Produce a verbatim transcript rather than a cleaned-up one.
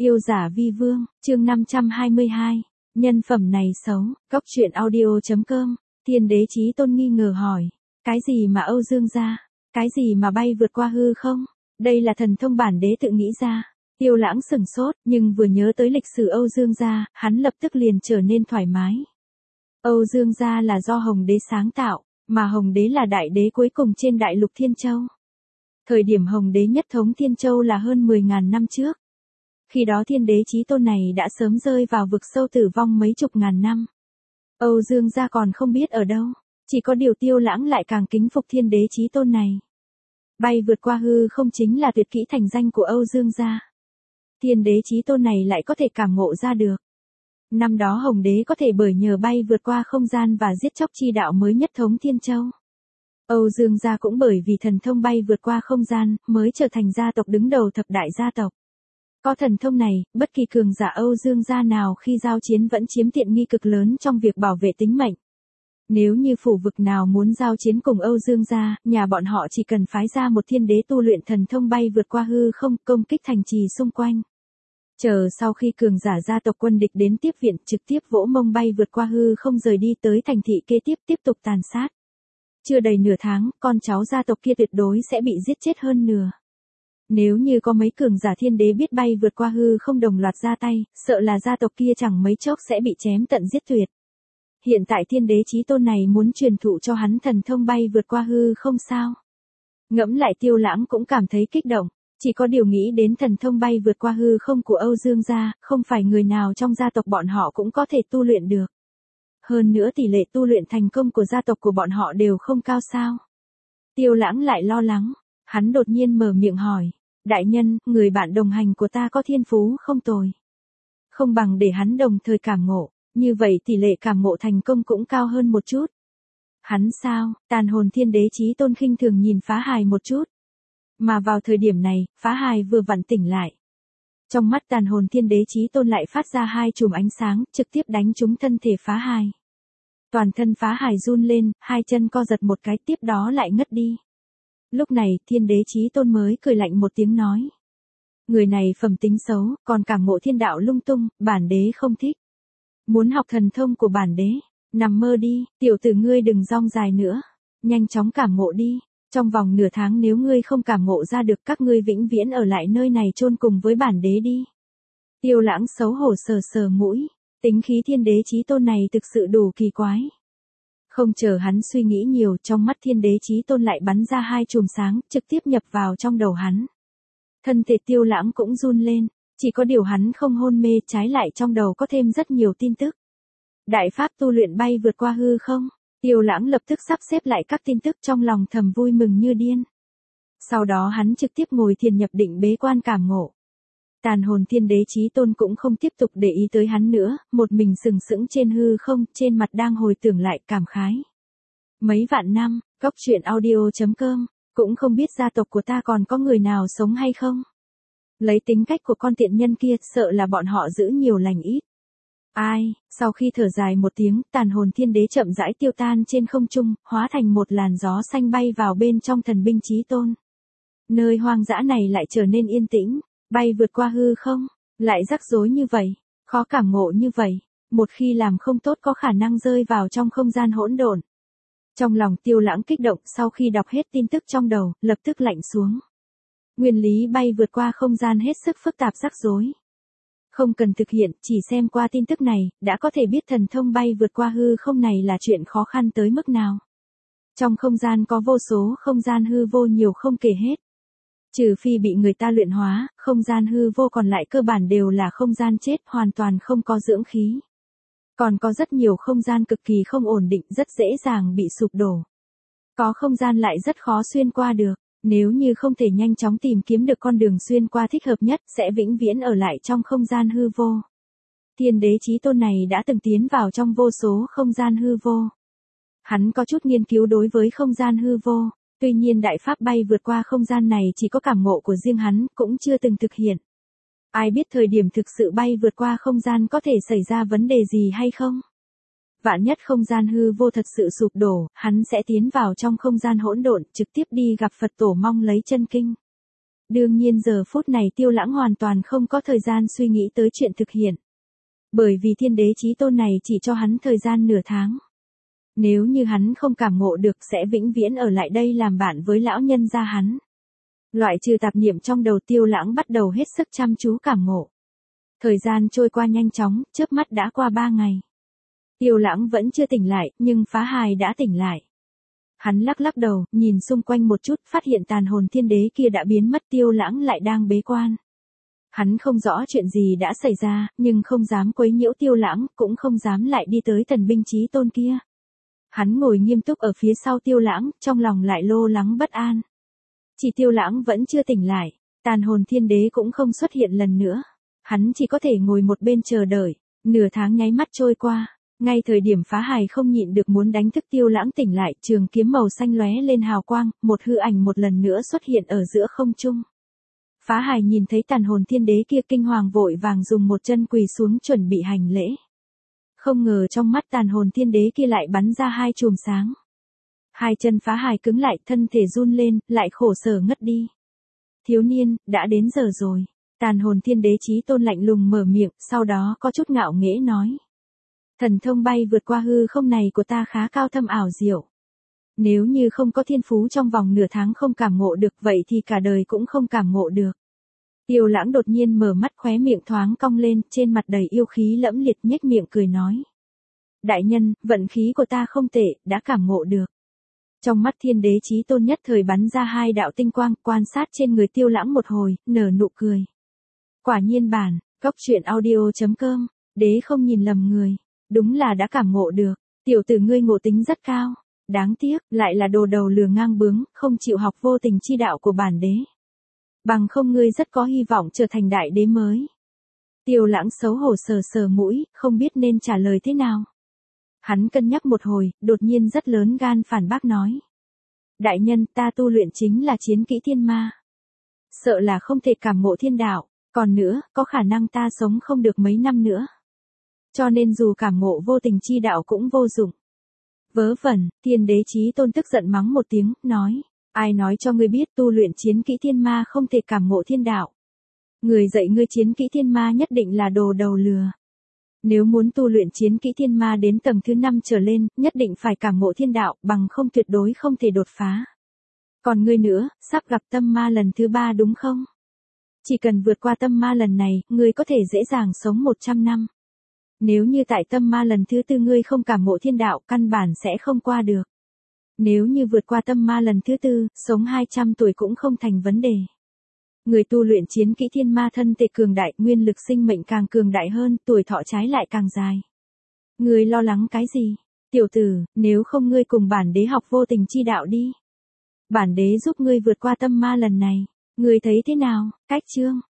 Yêu giả vi vương, chương năm trăm hai mươi hai. Nhân phẩm này xấu, Cóc truyện audio chấm com. Thiên đế chí tôn nghi ngờ hỏi. Cái gì mà Âu Dương gia? Cái gì mà bay vượt qua hư không? Đây là thần thông bản đế tự nghĩ ra. Tiêu Lãng sửng sốt, nhưng vừa nhớ tới lịch sử Âu Dương gia, hắn lập tức liền trở nên thoải mái. Âu Dương gia là do Hồng đế sáng tạo, mà Hồng đế là đại đế cuối cùng trên đại lục Thiên Châu. Thời điểm Hồng đế nhất thống Thiên Châu là hơn mười ngàn năm trước. Khi đó thiên đế chí tôn này đã sớm rơi vào vực sâu tử vong mấy chục ngàn năm. Âu Dương gia còn không biết ở đâu, chỉ có điều Tiêu Lãng lại càng kính phục thiên đế chí tôn này. Bay vượt qua hư không chính là tuyệt kỹ thành danh của Âu Dương gia. Thiên đế chí tôn này lại có thể cảm ngộ ra được. Năm đó Hồng đế có thể bởi nhờ bay vượt qua không gian và giết chóc chi đạo mới nhất thống Thiên Châu. Âu Dương gia cũng bởi vì thần thông bay vượt qua không gian mới trở thành gia tộc đứng đầu thập đại gia tộc. Có thần thông này, bất kỳ cường giả Âu Dương gia nào khi giao chiến vẫn chiếm tiện nghi cực lớn trong việc bảo vệ tính mệnh. Nếu như phủ vực nào muốn giao chiến cùng Âu Dương gia, nhà bọn họ chỉ cần phái ra một thiên đế tu luyện thần thông bay vượt qua hư không, công kích thành trì xung quanh. Chờ sau khi cường giả gia tộc quân địch đến tiếp viện, trực tiếp vỗ mông bay vượt qua hư không rời đi tới thành thị kế tiếp tiếp tục tàn sát. Chưa đầy nửa tháng, con cháu gia tộc kia tuyệt đối sẽ bị giết chết hơn nửa. Nếu như có mấy cường giả thiên đế biết bay vượt qua hư không đồng loạt ra tay, sợ là gia tộc kia chẳng mấy chốc sẽ bị chém tận giết tuyệt. Hiện tại thiên đế chí tôn này muốn truyền thụ cho hắn thần thông bay vượt qua hư không sao? Ngẫm lại Tiêu Lãng cũng cảm thấy kích động, chỉ có điều nghĩ đến thần thông bay vượt qua hư không của Âu Dương gia, không phải người nào trong gia tộc bọn họ cũng có thể tu luyện được. Hơn nữa tỷ lệ tu luyện thành công của gia tộc của bọn họ đều không cao sao? Tiêu Lãng lại lo lắng, hắn đột nhiên mở miệng hỏi. Đại nhân, người bạn đồng hành của ta có thiên phú không tồi. Không bằng để hắn đồng thời cảm ngộ, như vậy tỷ lệ cảm ngộ thành công cũng cao hơn một chút. Hắn sao? Tàn hồn thiên đế chí tôn khinh thường nhìn Phá Hài một chút. Mà vào thời điểm này, Phá Hài vừa vặn tỉnh lại. Trong mắt tàn hồn thiên đế chí tôn lại phát ra hai chùm ánh sáng, trực tiếp đánh trúng thân thể Phá Hài. Toàn thân Phá Hài run lên, hai chân co giật một cái tiếp đó lại ngất đi. Lúc này, thiên đế chí tôn mới cười lạnh một tiếng nói. Người này phẩm tính xấu, còn cảm ngộ thiên đạo lung tung, bản đế không thích. Muốn học thần thông của bản đế, nằm mơ đi, tiểu tử ngươi đừng rong dài nữa. Nhanh chóng cảm ngộ đi, trong vòng nửa tháng nếu ngươi không cảm ngộ ra được các ngươi vĩnh viễn ở lại nơi này chôn cùng với bản đế đi. Tiêu Lãng xấu hổ sờ sờ mũi, tính khí thiên đế chí tôn này thực sự đủ kỳ quái. Không chờ hắn suy nghĩ nhiều, trong mắt thiên đế chí tôn lại bắn ra hai chùm sáng, trực tiếp nhập vào trong đầu hắn. Thân thể Tiêu Lãng cũng run lên, chỉ có điều hắn không hôn mê, trái lại trong đầu có thêm rất nhiều tin tức. Đại pháp tu luyện bay vượt qua hư không, Tiêu Lãng lập tức sắp xếp lại các tin tức trong lòng thầm vui mừng như điên. Sau đó hắn trực tiếp ngồi thiền nhập định bế quan cảm ngộ. Tàn hồn thiên đế chí tôn cũng không tiếp tục để ý tới hắn nữa, một mình sừng sững trên hư không, trên mặt đang hồi tưởng lại cảm khái. Mấy vạn năm, Cóc truyện audio chấm com, cũng không biết gia tộc của ta còn có người nào sống hay không. Lấy tính cách của con tiện nhân kia, sợ là bọn họ giữ nhiều lành ít. Ai, sau khi thở dài một tiếng, tàn hồn thiên đế chậm rãi tiêu tan trên không trung, hóa thành một làn gió xanh bay vào bên trong thần binh chí tôn. Nơi hoang dã này lại trở nên yên tĩnh. Bay vượt qua hư không, lại rắc rối như vậy, khó cảm ngộ như vậy, một khi làm không tốt có khả năng rơi vào trong không gian hỗn độn. Trong lòng Tiêu Lãng kích động, sau khi đọc hết tin tức trong đầu, lập tức lạnh xuống. Nguyên lý bay vượt qua không gian hết sức phức tạp rắc rối. Không cần thực hiện, chỉ xem qua tin tức này, đã có thể biết thần thông bay vượt qua hư không này là chuyện khó khăn tới mức nào. Trong không gian có vô số không gian hư vô nhiều không kể hết. Trừ phi bị người ta luyện hóa, không gian hư vô còn lại cơ bản đều là không gian chết, hoàn toàn không có dưỡng khí. Còn có rất nhiều không gian cực kỳ không ổn định, rất dễ dàng bị sụp đổ. Có không gian lại rất khó xuyên qua được, nếu như không thể nhanh chóng tìm kiếm được con đường xuyên qua thích hợp nhất, sẽ vĩnh viễn ở lại trong không gian hư vô. Thiên đế chí tôn này đã từng tiến vào trong vô số không gian hư vô. Hắn có chút nghiên cứu đối với không gian hư vô. Tuy nhiên đại pháp bay vượt qua không gian này chỉ có cảm ngộ của riêng hắn, cũng chưa từng thực hiện. Ai biết thời điểm thực sự bay vượt qua không gian có thể xảy ra vấn đề gì hay không? Vạn nhất không gian hư vô thật sự sụp đổ, hắn sẽ tiến vào trong không gian hỗn độn, trực tiếp đi gặp Phật tổ mong lấy chân kinh. Đương nhiên giờ phút này Tiêu Lãng hoàn toàn không có thời gian suy nghĩ tới chuyện thực hiện. Bởi vì thiên đế chí tôn này chỉ cho hắn thời gian nửa tháng. Nếu như hắn không cảm ngộ được sẽ vĩnh viễn ở lại đây làm bạn với lão nhân gia hắn. Loại trừ tạp niệm trong đầu Tiêu Lãng bắt đầu hết sức chăm chú cảm ngộ. Thời gian trôi qua nhanh chóng, chớp mắt đã qua ba ngày. Tiêu Lãng vẫn chưa tỉnh lại, nhưng Phá Hài đã tỉnh lại. Hắn lắc lắc đầu, nhìn xung quanh một chút, phát hiện tàn hồn thiên đế kia đã biến mất, Tiêu Lãng lại đang bế quan. Hắn không rõ chuyện gì đã xảy ra, nhưng không dám quấy nhiễu Tiêu Lãng, cũng không dám lại đi tới thần binh chí tôn kia. Hắn ngồi nghiêm túc ở phía sau Tiêu Lãng, trong lòng lại lo lắng bất an. Chỉ Tiêu Lãng vẫn chưa tỉnh lại, tàn hồn thiên đế cũng không xuất hiện lần nữa. Hắn chỉ có thể ngồi một bên chờ đợi, nửa tháng nháy mắt trôi qua. Ngay thời điểm Phá Hài không nhịn được muốn đánh thức Tiêu Lãng tỉnh lại, trường kiếm màu xanh lóe lên hào quang, một hư ảnh một lần nữa xuất hiện ở giữa không trung. Phá Hài nhìn thấy tàn hồn thiên đế kia kinh hoàng vội vàng dùng một chân quỳ xuống chuẩn bị hành lễ. Không ngờ trong mắt tàn hồn thiên đế kia lại bắn ra hai chùm sáng. Hai chân Phá Hài cứng lại, thân thể run lên, lại khổ sở ngất đi. Thiếu niên, đã đến giờ rồi. Tàn hồn thiên đế chí tôn lạnh lùng mở miệng, sau đó có chút ngạo nghễ nói. Thần thông bay vượt qua hư không này của ta khá cao thâm ảo diệu. Nếu như không có thiên phú trong vòng nửa tháng không cảm ngộ được vậy thì cả đời cũng không cảm ngộ được. Tiêu Lãng đột nhiên mở mắt, khóe miệng thoáng cong lên, trên mặt đầy yêu khí lẫm liệt, nhếch miệng cười nói. Đại nhân, vận khí của ta không tệ, đã cảm ngộ được. Trong mắt thiên đế chí tôn nhất thời bắn ra hai đạo tinh quang, quan sát trên người Tiêu Lãng một hồi, nở nụ cười. Quả nhiên bản, góc truyện audio chấm com, đế không nhìn lầm người. Đúng là đã cảm ngộ được, tiểu tử ngươi ngộ tính rất cao, đáng tiếc, lại là đồ đầu lừa ngang bướng, không chịu học vô tình chi đạo của bản đế. Bằng không ngươi rất có hy vọng trở thành đại đế mới. Tiêu Lãng xấu hổ sờ sờ mũi, không biết nên trả lời thế nào. Hắn cân nhắc một hồi, đột nhiên rất lớn gan phản bác nói. Đại nhân, ta tu luyện chính là chiến kỹ thiên ma. Sợ là không thể cảm ngộ thiên đạo, còn nữa, có khả năng ta sống không được mấy năm nữa. Cho nên dù cảm ngộ vô tình chi đạo cũng vô dụng. Vớ vẩn, thiên đế chí tôn tức giận mắng một tiếng, nói. Ai nói cho ngươi biết tu luyện chiến kỹ thiên ma không thể cảm ngộ thiên đạo. Người dạy ngươi chiến kỹ thiên ma nhất định là đồ đầu lừa. Nếu muốn tu luyện chiến kỹ thiên ma đến tầng thứ năm trở lên, nhất định phải cảm ngộ thiên đạo, bằng không tuyệt đối không thể đột phá. Còn ngươi nữa, sắp gặp tâm ma lần thứ ba đúng không? Chỉ cần vượt qua tâm ma lần này, ngươi có thể dễ dàng sống một trăm năm. Nếu như tại tâm ma lần thứ tư ngươi không cảm ngộ thiên đạo, căn bản sẽ không qua được. Nếu như vượt qua tâm ma lần thứ tư, sống hai trăm tuổi cũng không thành vấn đề. Người tu luyện chiến kỹ thiên ma thân thể cường đại, nguyên lực sinh mệnh càng cường đại hơn, tuổi thọ trái lại càng dài. Ngươi lo lắng cái gì? Tiểu tử, nếu không ngươi cùng bản đế học vô tình chi đạo đi. Bản đế giúp ngươi vượt qua tâm ma lần này. Ngươi thấy thế nào? Cách chương